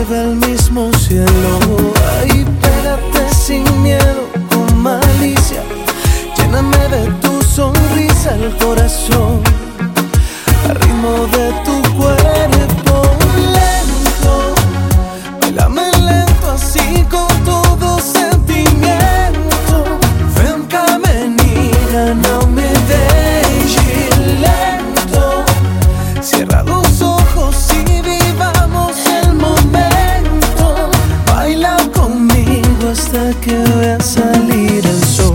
lleve al mismo cielo. Ay, pégate sin miedo, con malicia, lléname de tu sonrisa el corazón, al ritmo de tu cuerpo lento. Bailame lento así con todo sentimiento. Ven cá menina, não me deixe lento. Cierra los ojos y vivamos el momento. Baila conmigo hasta que vea salir el sol.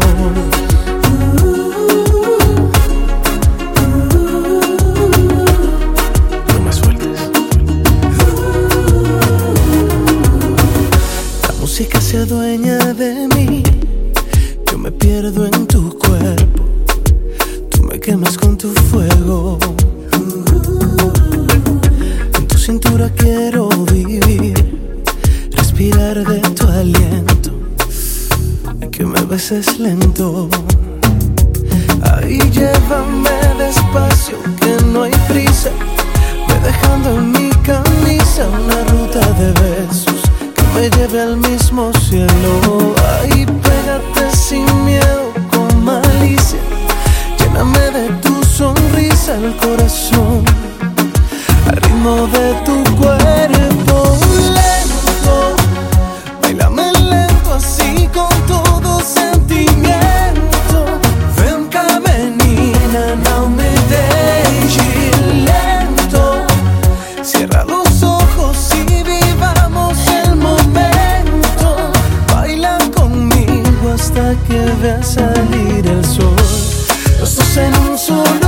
Que se adueña de mí, yo me pierdo en tu cuerpo, tú me quemas con tu fuego. En tu cintura quiero vivir, respirar de tu aliento y que me beses lento. Ahí llévame despacio, que no hay prisa, ve dejando en mi camisa una ruta de besos me lleve al mismo cielo. Ay, pégate sin miedo, con malicia, lléname de tu sonrisa el corazón, al ritmo de tu cuerpo lento. Bailame lento así con todo sentimiento. Ven cá menina, não me deixe lento. Cierra los ojos y vivamos el momento. Baila conmigo hasta que vea salir el sol. Los dos en un solo